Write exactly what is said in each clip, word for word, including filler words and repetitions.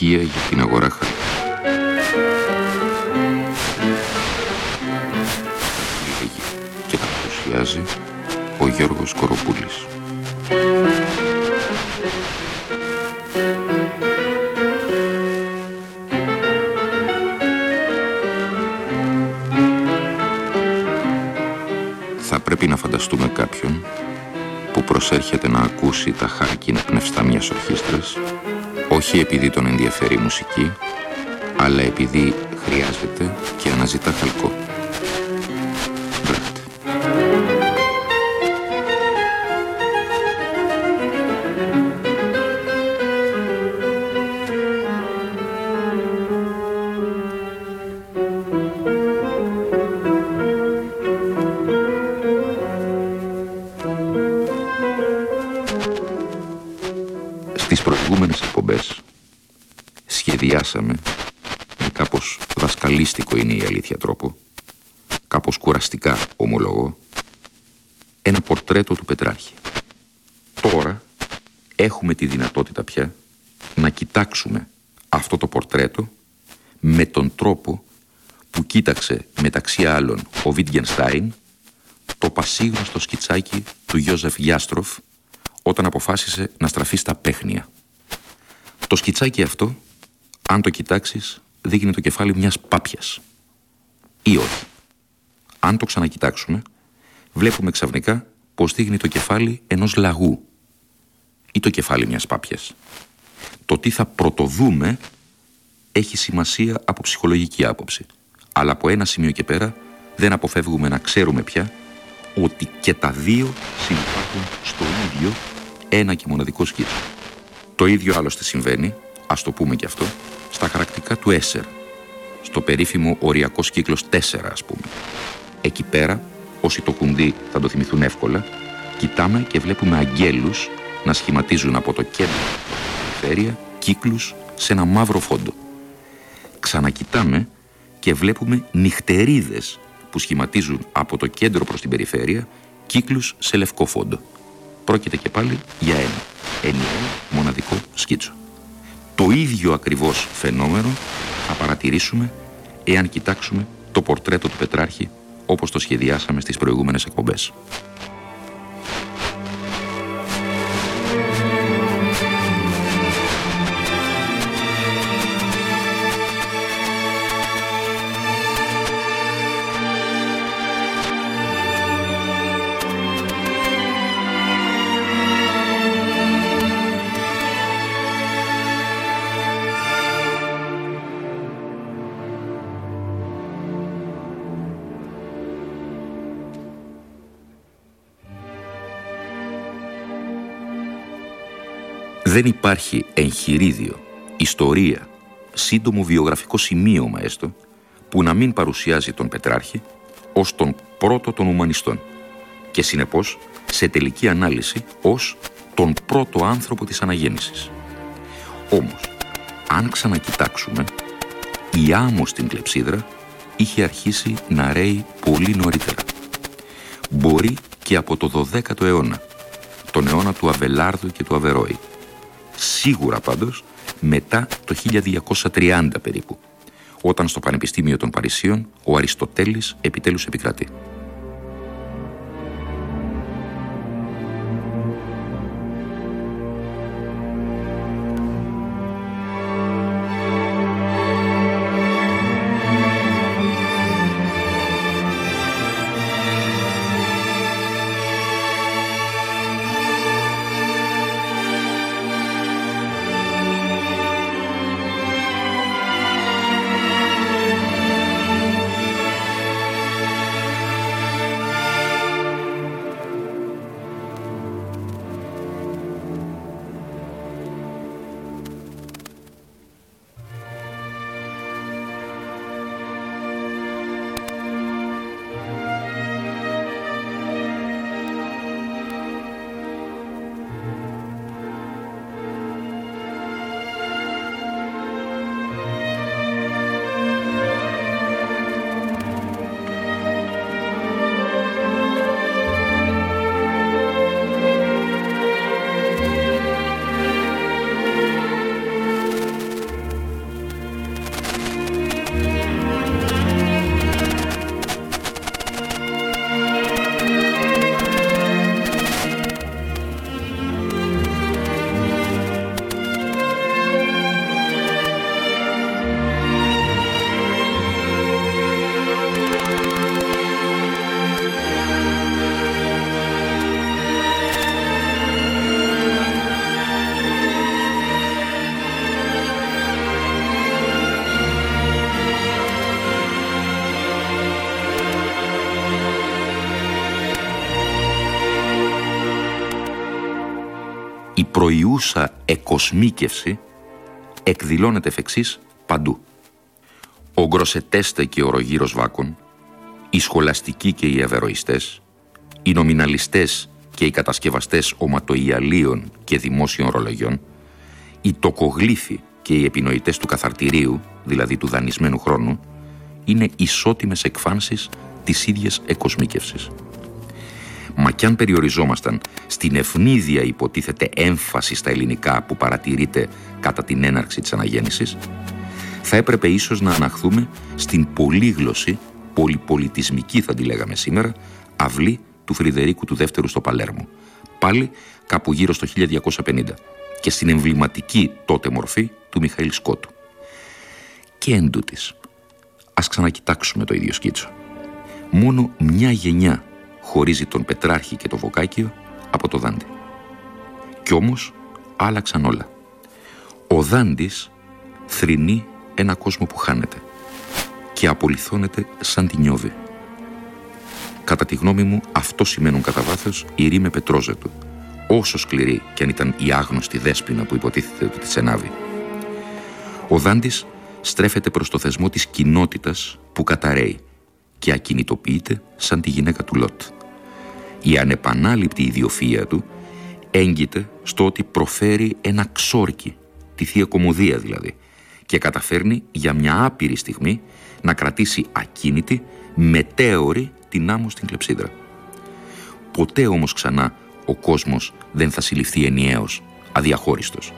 στοιχεία για την αγορά χαρτί. Και τα παρουσιάζει ο Γιώργος Κοροπούλης. Θα πρέπει να φανταστούμε κάποιον που προσέρχεται να ακούσει τα χάρκινα πνευστά μιας ορχήστρας, όχι επειδή τον ενδιαφέρει η μουσική, αλλά επειδή χρειάζεται και αναζητά χαλκό. Μπρέχτε. Στις προηγούμενες εκπομπές σχεδιάσαμε, με κάπως δασκαλίστικο είναι η αλήθεια τρόπο, κάπως κουραστικά ομολογώ, ένα πορτρέτο του Πετράρχη. Τώρα έχουμε τη δυνατότητα πια να κοιτάξουμε αυτό το πορτρέτο με τον τρόπο που κοίταξε μεταξύ άλλων ο Βίτγενστάιν το πασίγνωστο σκιτσάκι του Γιώζεφ Γιάστροφ όταν αποφάσισε να στραφεί στα παίχνια. Το σκιτσάκι αυτό, αν το κοιτάξεις, δείχνει το κεφάλι μιας πάπιας. Ή όχι. Αν το ξανακοιτάξουμε, βλέπουμε ξαφνικά πως δείχνει το κεφάλι ενός λαγού ή το κεφάλι μιας πάπιας. Το τι θα πρωτοδούμε έχει σημασία από ψυχολογική άποψη. Αλλά από ένα σημείο και πέρα δεν αποφεύγουμε να ξέρουμε πια ότι και τα δύο συνυπάρχουν στο ίδιο ένα και μοναδικό σκίτσο. Το ίδιο άλλωστε συμβαίνει, ας το πούμε και αυτό, στα χαρακτικά του Έσσερ, στο περίφημο οριακός κύκλος τέσσερα, ας πούμε. Εκεί πέρα, όσοι το έχουν δει θα το θυμηθούν εύκολα, κοιτάμε και βλέπουμε αγγέλους να σχηματίζουν από το κέντρο στην περιφέρεια κύκλους σε ένα μαύρο φόντο. Ξανακοιτάμε και βλέπουμε νυχτερίδες που σχηματίζουν από το κέντρο προς την περιφέρεια κύκλους σε λευκό φόντο. Πρόκειται και πάλι για ένα ενιαίο μοναδικό σκίτσο. Το ίδιο ακριβώς φαινόμενο θα παρατηρήσουμε εάν κοιτάξουμε το πορτρέτο του Πετράρχη όπως το σχεδιάσαμε στις προηγούμενες εκπομπές. Δεν υπάρχει εγχειρίδιο, ιστορία, σύντομο βιογραφικό σημείωμα έστω, που να μην παρουσιάζει τον Πετράρχη ως τον πρώτο των ουμανιστών και συνεπώς σε τελική ανάλυση ως τον πρώτο άνθρωπο της αναγέννησης. Όμως, αν ξανακοιτάξουμε, η άμμος στην κλεψίδρα είχε αρχίσει να ρέει πολύ νωρίτερα. Μπορεί και από το δωδέκατο αιώνα, τον αιώνα του Αβελάρδου και του Αβερόη. Σίγουρα πάντως μετά το χίλια διακόσια τριάντα περίπου, όταν στο Πανεπιστήμιο των Παρισίων ο Αριστοτέλης επιτέλους επικρατεί. η προϊούσα εκοσμίκευση εκδηλώνεται εφ' εξής παντού. Ο Γκροσετέστε και ο Ρογύρος Βάκων, οι σχολαστικοί και οι αβεροϊστές, οι νομιναλιστές και οι κατασκευαστές οματοϊαλίων και δημόσιων ρολογιών, οι τοκογλύφοι και οι επινοητές του καθαρτηρίου, δηλαδή του δανεισμένου χρόνου, είναι ισότιμες εκφάνσεις της ίδιας εκοσμίκευσης. Μα κι αν περιοριζόμασταν στην ευνίδια υποτίθεται έμφαση στα ελληνικά που παρατηρείται κατά την έναρξη της αναγέννησης, θα έπρεπε ίσως να αναχθούμε στην πολύγλωση, πολυπολιτισμική θα τη λέγαμε σήμερα, αυλή του Φρυδερίκου του Δεύτερου στο Παλέρμο, πάλι κάπου γύρω στο χίλια διακόσια πενήντα, και στην εμβληματική τότε μορφή του Μιχαήλ Σκότου. Και εντούτοις, ας ξανακοιτάξουμε το ίδιο σκίτσο. Μόνο μια γενιά χωρίζει τον Πετράρχη και το Βοκάκιο από το Δάντη. Κι όμως άλλαξαν όλα. Ο Δάντης θρηνεί ένα κόσμο που χάνεται και απολιθώνεται σαν τη Νιώβη. Κατά τη γνώμη μου, αυτό σημαίνουν κατά βάθος η Ρήμε Πετρόζετου, όσο σκληρή κι αν ήταν η άγνωστη δέσποινα που υποτίθεται ότι της ενάβει. Ο Δάντης στρέφεται προς το θεσμό της κοινότητας που καταραίει και ακινητοποιείται σαν τη γυναίκα του Λότ. Η ανεπανάληπτη ιδιοφυΐα του έγκυται στο ότι προφέρει ένα ξόρκι, τη Θεία Κωμωδία δηλαδή, και καταφέρνει για μια άπειρη στιγμή να κρατήσει ακίνητη, μετέωρη την άμμο στην κλεψίδρα. Ποτέ όμως ξανά ο κόσμος δεν θα συλληφθεί ενιαίος, αδιαχώριστος.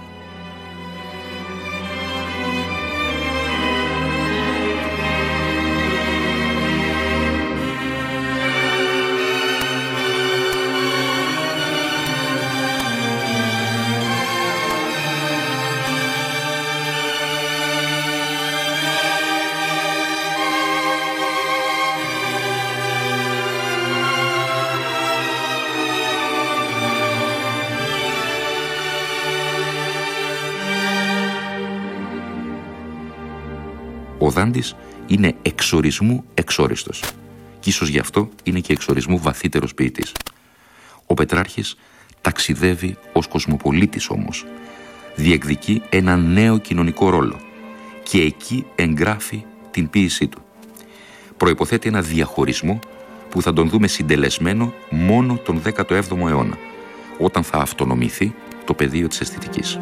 Ο Δάντης είναι εξορισμού εξόριστος και ίσως γι' αυτό είναι και εξορισμού βαθύτερος ποιητής. Ο Πετράρχης ταξιδεύει ως κοσμοπολίτης όμως, διεκδικεί ένα νέο κοινωνικό ρόλο και εκεί εγγράφει την ποίησή του. Προϋποθέτει ένα διαχωρισμό που θα τον δούμε συντελεσμένο μόνο τον δέκατο έβδομο αιώνα, όταν θα αυτονομηθεί το πεδίο της αισθητικής.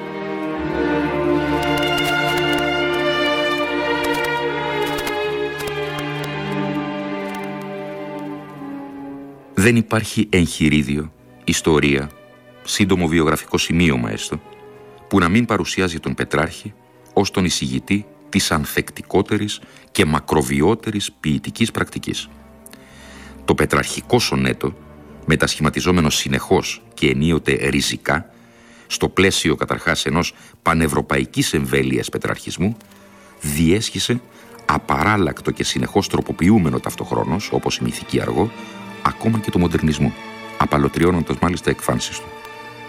Δεν υπάρχει εγχειρίδιο, ιστορία, σύντομο βιογραφικό σημείωμα έστω, που να μην παρουσιάζει τον Πετράρχη ως τον εισηγητή της ανθεκτικότερης και μακροβιότερης ποιητικής πρακτικής. Το πετραρχικό σονέτο, μετασχηματιζόμενο συνεχώς και ενίοτε ριζικά, στο πλαίσιο καταρχάς ενός πανευρωπαϊκής εμβέλειας πετραρχισμού, διέσχισε απαράλλακτο και συνεχώς τροποποιούμενο ταυτοχρόνως, όπως η μυθική αργό, ακόμα και το μοντερνισμό, απαλωτριώνοντας μάλιστα εκφάνσεις του.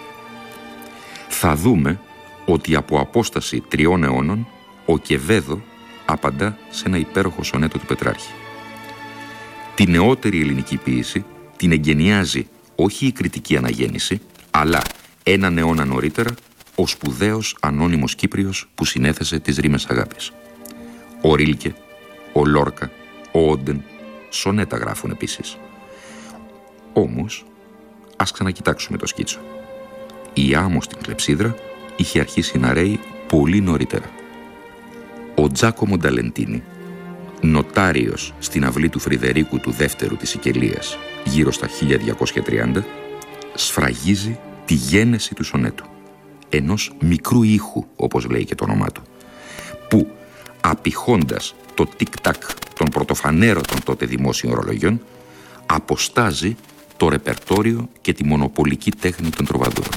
Θα δούμε ότι από απόσταση τριών αιώνων ο Κεβέδο απαντά σε ένα υπέροχο σονέτο του Πετράρχη. Τη νεότερη ελληνική ποίηση την εγκαινιάζει όχι η κριτική αναγέννηση, αλλά έναν αιώνα νωρίτερα ο σπουδαίος ανώνυμος Κύπριος που συνέθεσε τις ρήμες αγάπης. Ο Ρίλκε, ο Λόρκα, ο Όντεν, σονέτα γράφουν επίσης. Όμως, ας ξανακοιτάξουμε το σκίτσο. Η άμμο στην κλεψίδρα είχε αρχίσει να ρέει πολύ νωρίτερα. Ο Τζάκομο Νταλεντίνι, νοτάριος στην αυλή του Φρυδερίκου του Δεύτερου της Σικελίας, γύρω στα χίλια διακόσια τριάντα, σφραγίζει τη γένεση του σονέτου, ενός μικρού ήχου, όπως λέει και το όνομά του, που, απηχώντας το τικ-τακ των πρωτοφανέρωτων τότε δημόσιων ρολογιών, αποστάζει το ρεπερτόριο και τη μονοπολική τέχνη των τροβαδούρων.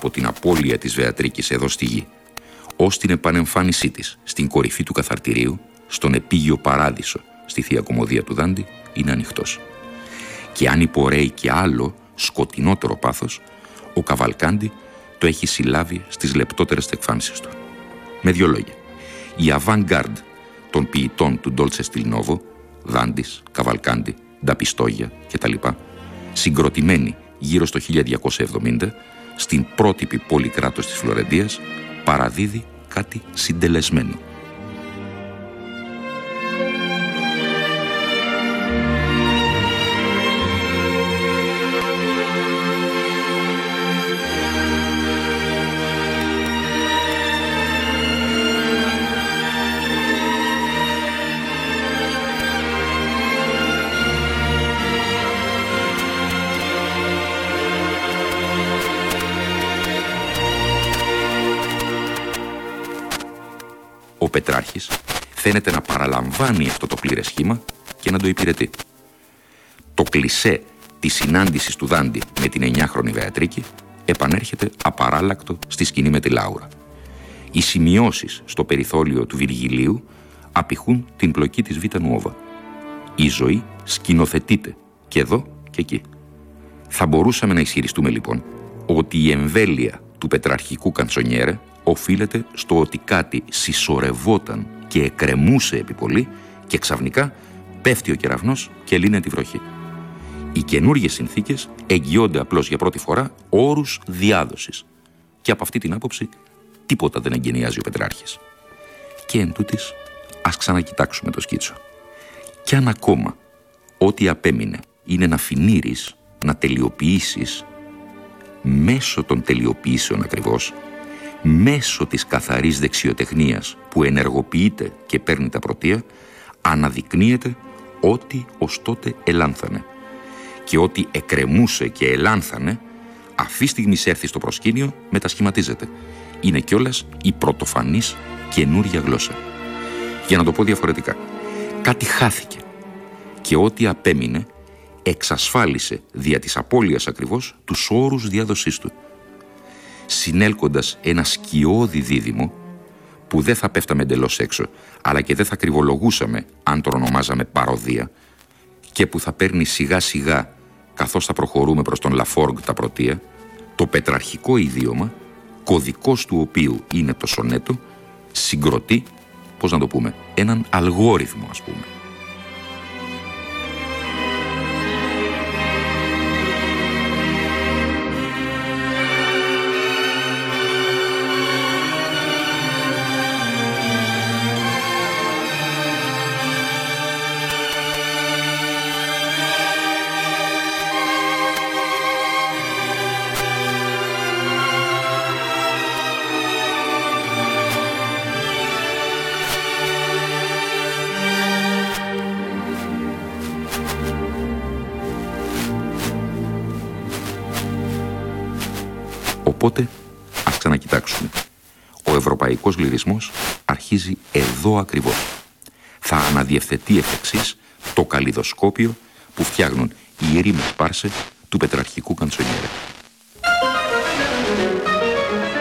από την απώλεια της Βεατρίκης εδώ στη γη ως την επανεμφάνισή της στην κορυφή του καθαρτηρίου, στον επίγειο παράδεισο στη Θεία Κομμωδία του Δάντη, είναι ανοιχτός. Και αν υπορρέει και άλλο σκοτεινότερο πάθος, ο Καβαλκάντι το έχει συλλάβει στις λεπτότερες εκφάνσεις του. Με δύο λόγια, η avant-garde των ποιητών του Ντόλτσε Στιλ Νόβο, Δάντης, Καβαλκάντι, Νταπιστόγια κτλ., συγκροτημένοι γύρω στο χίλια διακόσια εβδομήντα, στην πρότυπη πόλη κράτος της Φλωρεντίας, παραδίδει κάτι συντελεσμένο. Ο Πετράρχης φαίνεται να παραλαμβάνει αυτό το πλήρες σχήμα και να το υπηρετεί. Το κλισέ της συνάντησης του Δάντη με την εννιάχρονη Βεατρίκη επανέρχεται απαράλλακτο στη σκηνή με τη Λάουρα. Οι σημειώσεις στο περιθώριο του Βυργιλίου απηχούν την πλοκή της Β' Νουόβα. Η ζωή σκηνοθετείται και εδώ και εκεί. Θα μπορούσαμε να ισχυριστούμε λοιπόν ότι η εμβέλεια του πετραρχικού καντσονιέρε οφείλεται στο ότι κάτι συσσωρευόταν και εκκρεμούσε επί πολύ και ξαφνικά πέφτει ο κεραυνός και λύνεται τη βροχή. Οι καινούργιες συνθήκες εγγυώνται απλώς για πρώτη φορά όρους διάδοσης. Και από αυτή την άποψη τίποτα δεν εγκαινιάζει ο Πετράρχης. Και εν τούτης, ας ξανακοιτάξουμε το σκίτσο. Κι αν ακόμα ό,τι απέμεινε είναι να φινίρεις, να τελειοποιήσεις, μέσω των τελειοποιήσεων ακριβώς, μέσω της καθαρής δεξιοτεχνίας που ενεργοποιείται και παίρνει τα πρωτεία, αναδεικνύεται ό,τι ως τότε ελάνθανε. Και ό,τι εκκρεμούσε και ελάνθανε, αυτή στιγμή έρθει στο προσκήνιο, μετασχηματίζεται. Είναι κιόλας η πρωτοφανής καινούρια γλώσσα. Για να το πω διαφορετικά, κάτι χάθηκε και ό,τι απέμεινε εξασφάλισε δια της απώλειας ακριβώς τους όρους διάδοσής του. Συνέλκοντας ένα σκιώδη δίδυμο που δεν θα πέφταμε εντελώς έξω, αλλά και δεν θα κρυβολογούσαμε αν το ονομάζαμε παροδία, και που θα παίρνει σιγά σιγά καθώς θα προχωρούμε προς τον Λαφόργκ τα πρωτεία, το πετραρχικό ιδίωμα, κωδικός του οποίου είναι το σονέτο, συγκροτεί, πώς να το πούμε, έναν αλγόριθμο ας πούμε. Οπότε, ας ξανακοιτάξουμε. Ο ευρωπαϊκός λυρισμός αρχίζει εδώ ακριβώς. Θα αναδιευθετεί εφ' εξής το καλλιδοσκόπιο που φτιάχνουν οι ερήμες Πάρσε του πετραρχικού καντσονιέρε.